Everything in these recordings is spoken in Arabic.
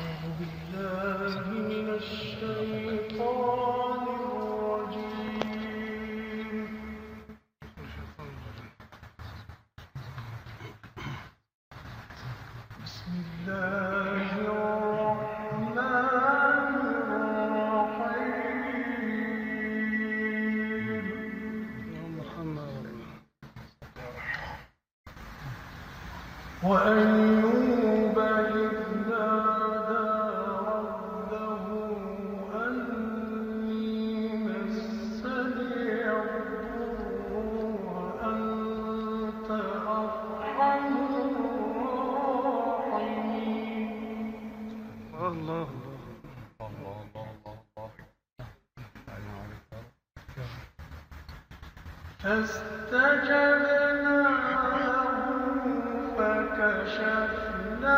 وأيوب إذ نادى ربه أني مسني الضر وأنت أرحم الراحمين. الله فاستجبنا فكشفنا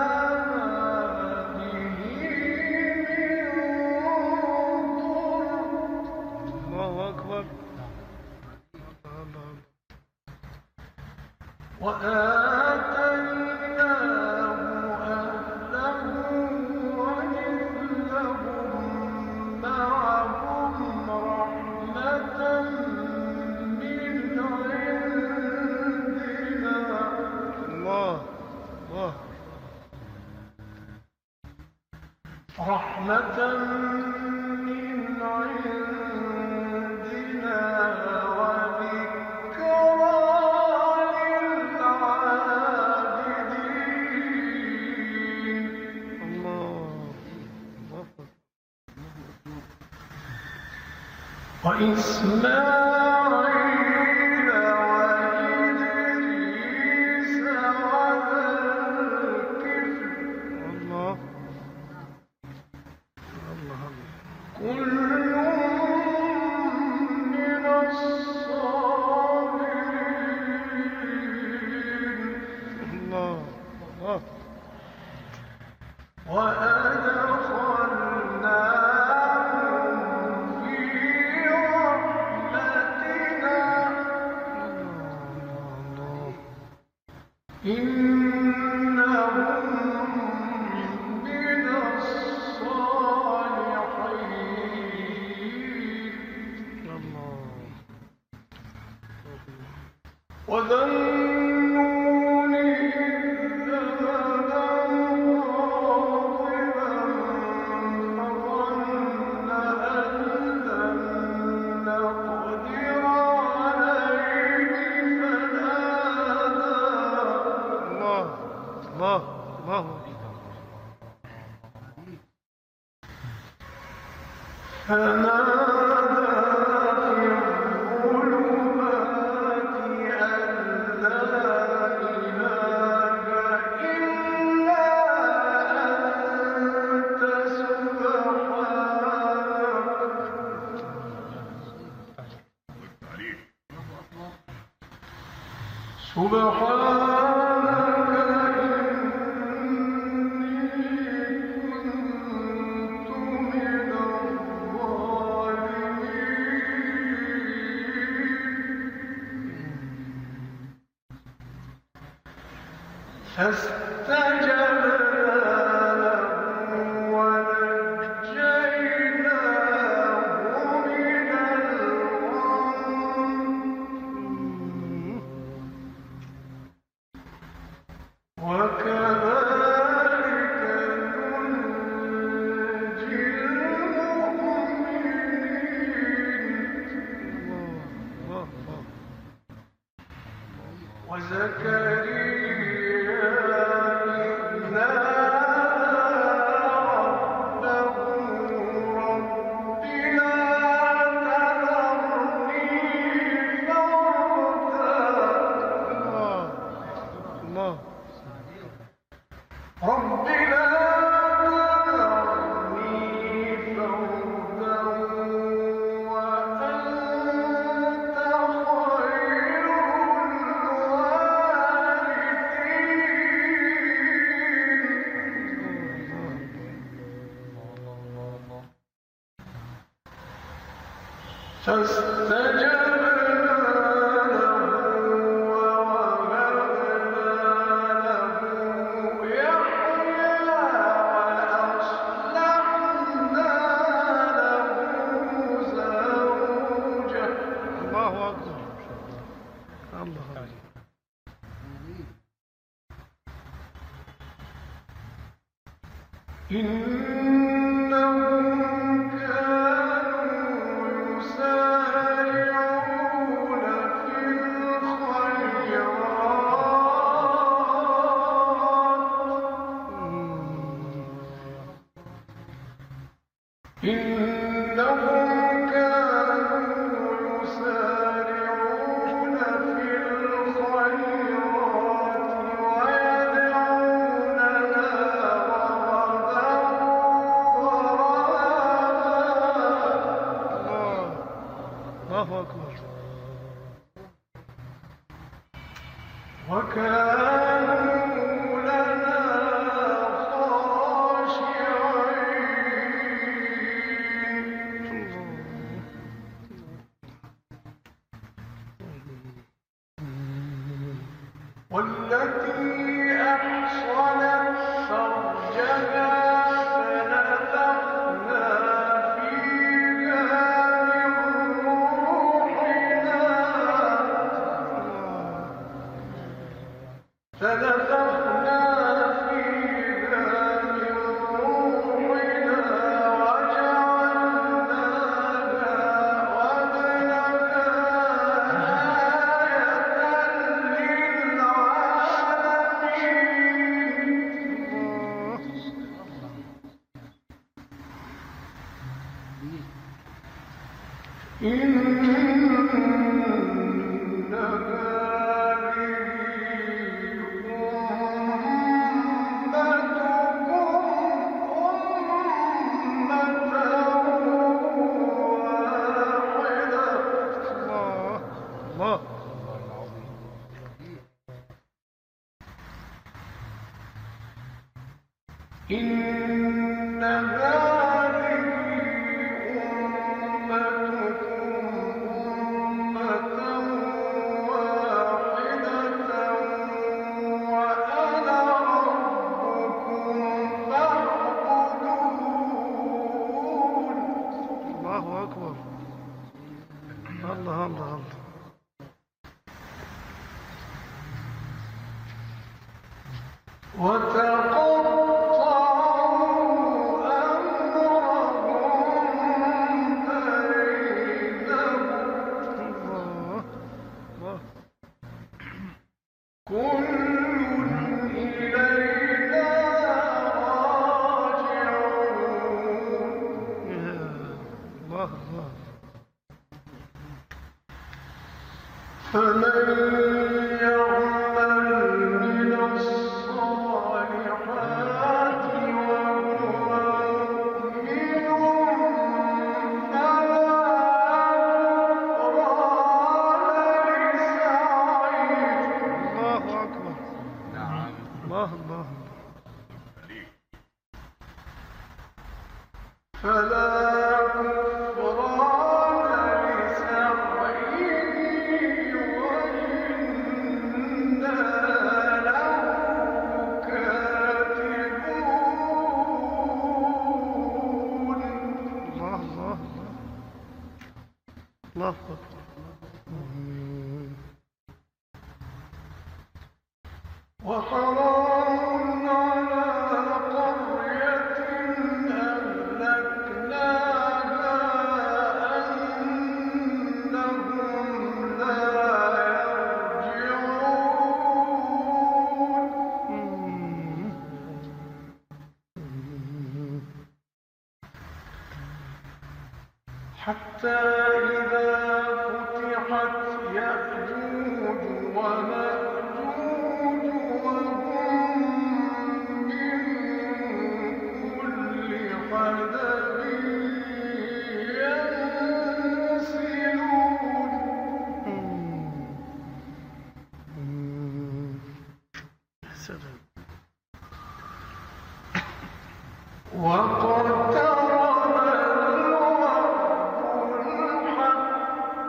به من ضر. الله أكبر. وآتيناه أهله ومثلهم معهم رحمة من عندنا. الله رحمة من عندنا وذكرى للعابدين. وإسماعيل وإدريس وذا الكفل كل من الصابرين. وأدخلناهم في رحمتنا إنهم من الصالحين. وذا النون إذ ذهب مغاضبا فظن أن لن نقدر عليه فنادى في الظلمات أن لا إله إلا أنت سبحانك إني كنت من الظالمين. فاستجبنا له ونجيناه من الغم وكذلك ننجي المؤمنين. وزكريا إذ نادى ربه رب لا تذرني فردا. رب لا تذرني فردا وأنت خير الوارثين. فاستجبنا له ووهبنا له يحيى إنهم كانوا يسارعون في الخيرات إنهم كانوا يسارعون في الخيرات ويدعوننا رغبا ورهبا الله أكبر. وكانوا لنا خاشعين والتي أحصنت فرجها فنفخنا فيها من روحنا وجعلناها إن هذه أمتكم أمة واحدة وأنا ربكم فاعبدون. الله أكبر. الله الله الله. فمن يعمل من الصالحات وهو مؤمن فلا كفران لسعيه. الله أكبر. الله الله. فلا كفران لسعيه وإنا له كاتبون. الله الله. الله أكبر. وحرام على قرية أهلكناها أنهم لا يرجعون. حتى إذا فتحت يأجوج ومأجوج وهم من كل حدب ينسلون. سلام. واقترب الوعد الحق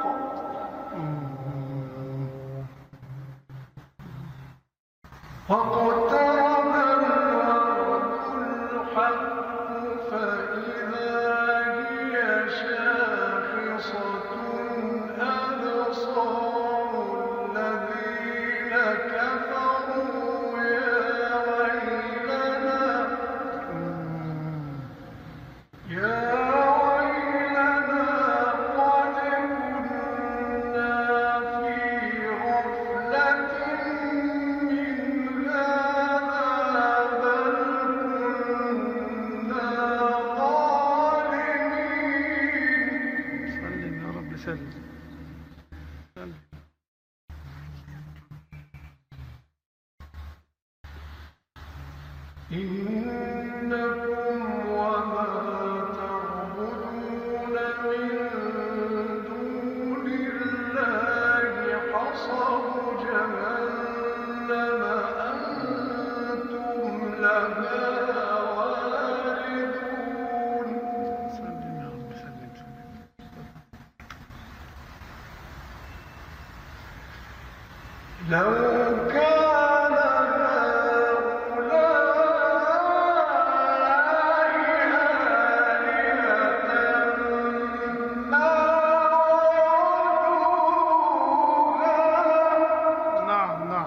واقترب الوعد الحق فإذا هي شاخصة أبصار الذين كفروا يا ويلنا سلم. سلم. إنكم وما تعبدون من دون الله حصب جهنم أنتم لها واردون. سلم يا رب، سلم سلم. لو كان نعم نعم.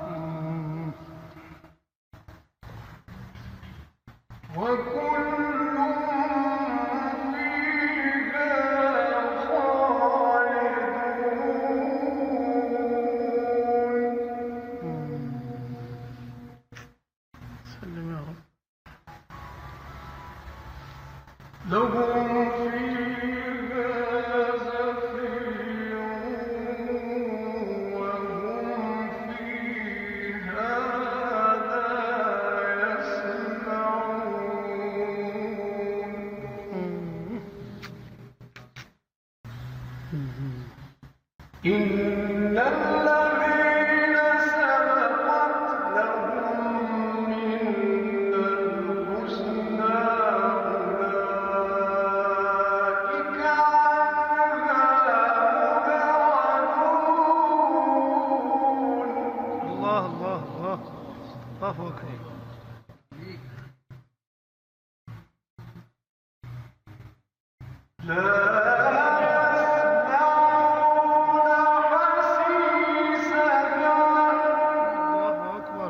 وكل فيها خالدون. سلم يا رب. لهم فيها زفير وهم فيها لا يسمعون. إن الذين سبقت لهم منا الحسنى أولئك عنها مبعدون. الله الله الله. الله أكبر. لا يسمعون حسيسها. الله أكبر.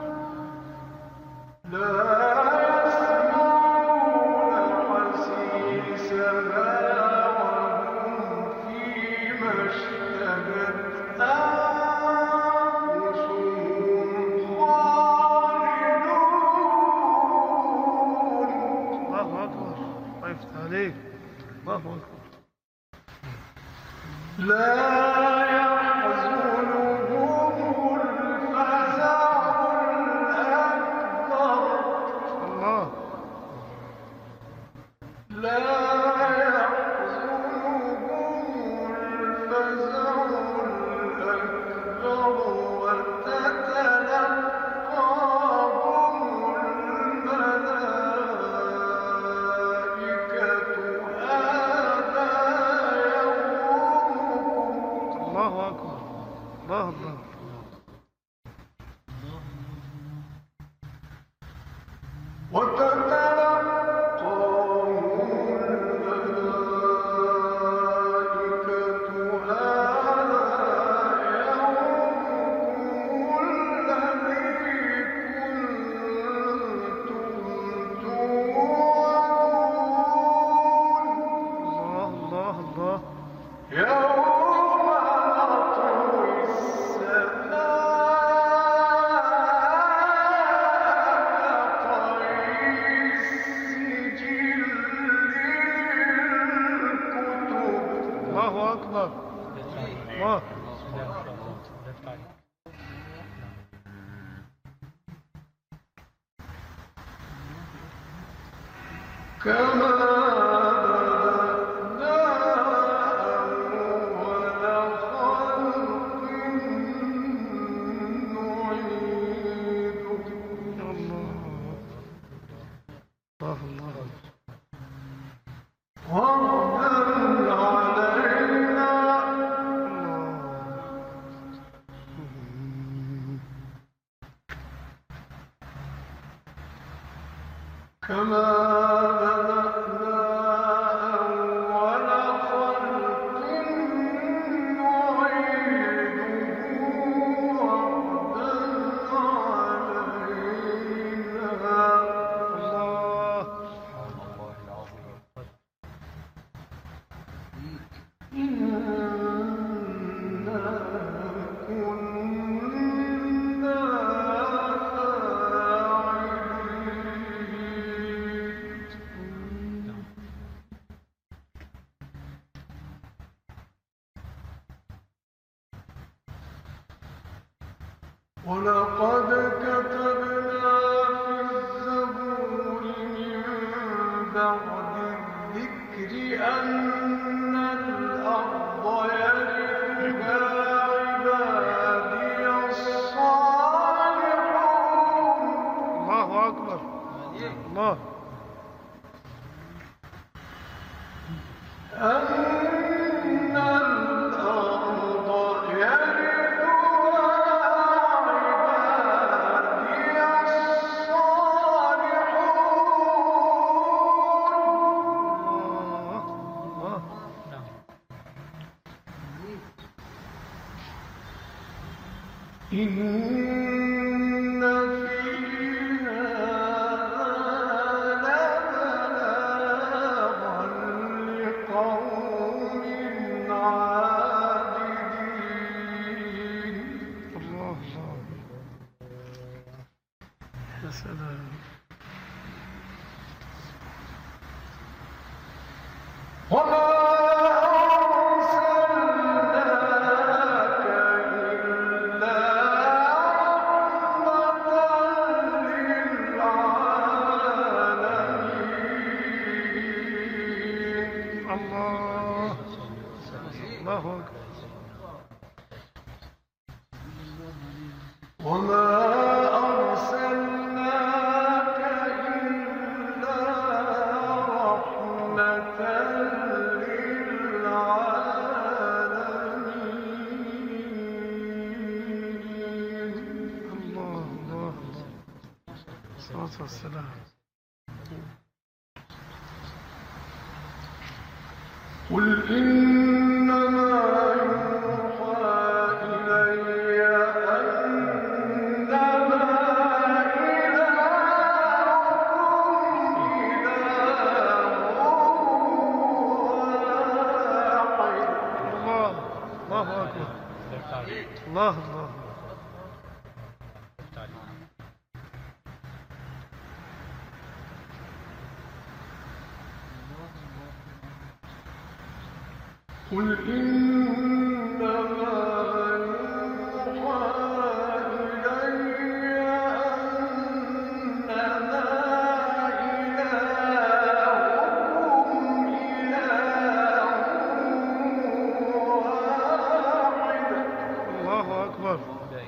لا يسمعون حسيسها وهم فيما اشتهت أنفسهم خالدون. الله أكبر. الله يفتح عليك. الله أكبر. لا يحزنهم الفزع الأكبر. الله. لا يحزنهم الفزع الأكبر وتتلقاهم الملائكة هذا يومكم. الله أكبر. الله الله. وتتلقاهم الملائكة هذا يومكم الذي كنتم توعدون. الله الله الله. يوم نطوي السماء كطي السجل للكتب. الله أكبر. الله. كما بدأنا أول خلق نعيده. الله الله الله. وعدا علينا. كما بدأنا أول خلق نعيده وعدا علينا. الله. إنا كنا فاعلين. ولقد كتبنا في الزبور من بعد الذكر أن الأرض يرثها عبادي الصالحون. الله أكبر. الله. أن الأرض يرثها عبادي الصالحون. إن في هذا لبلاغا لقوم عابدين. الله. يا سلام. وما أرسلناك إلا رحمة للعالمين. الله. الله أكبر. وما أرسلناك إلا رحمة للعالمين. الله. الله. الصلاة والسلام. قل إنما يوحى إلي أنما إلهكم إله واحد. الله. الله أكبر. الله. الله. قل إنما يوحى إلي أنما إلهكم إله واحد. الله أكبر.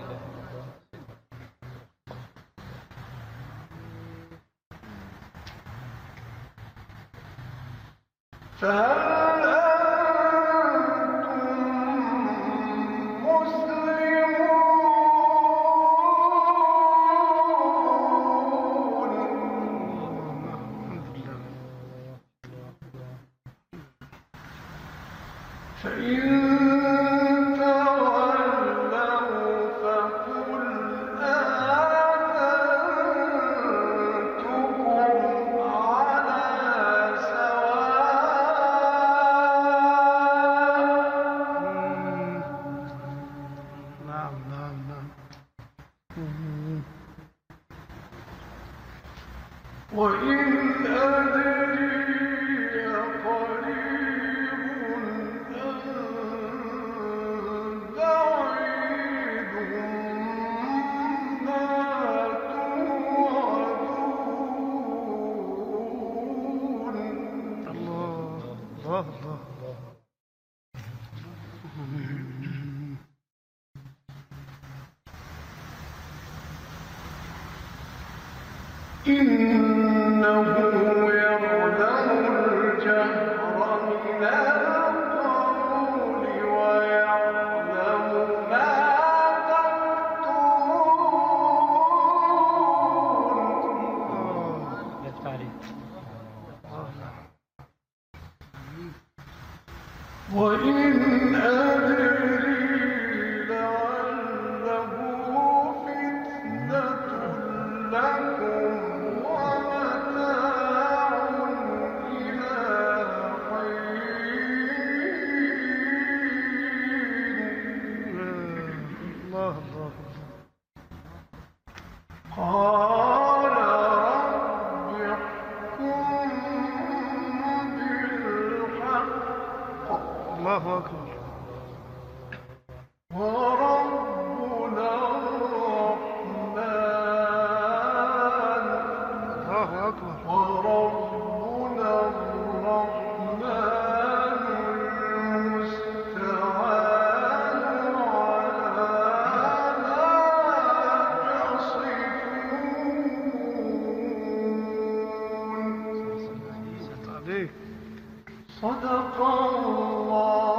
فهل فإن تولوا فقل آذنتكم على سواء. نعم. نعم. نعم. وإن أدري قريب أم بعيد ما توعدون. الله. الله. الله. إنه يعلم الجهر من القول ويعلم ما تكتمون. وإن أدري لعله فتنة لكم ومتاع إلى حين. الله. الله. قال رب احكم بالحق. الله أكبر. وربنا وربنا الرحمن المستعان على ما تصفون. صلت عليك. صدق الله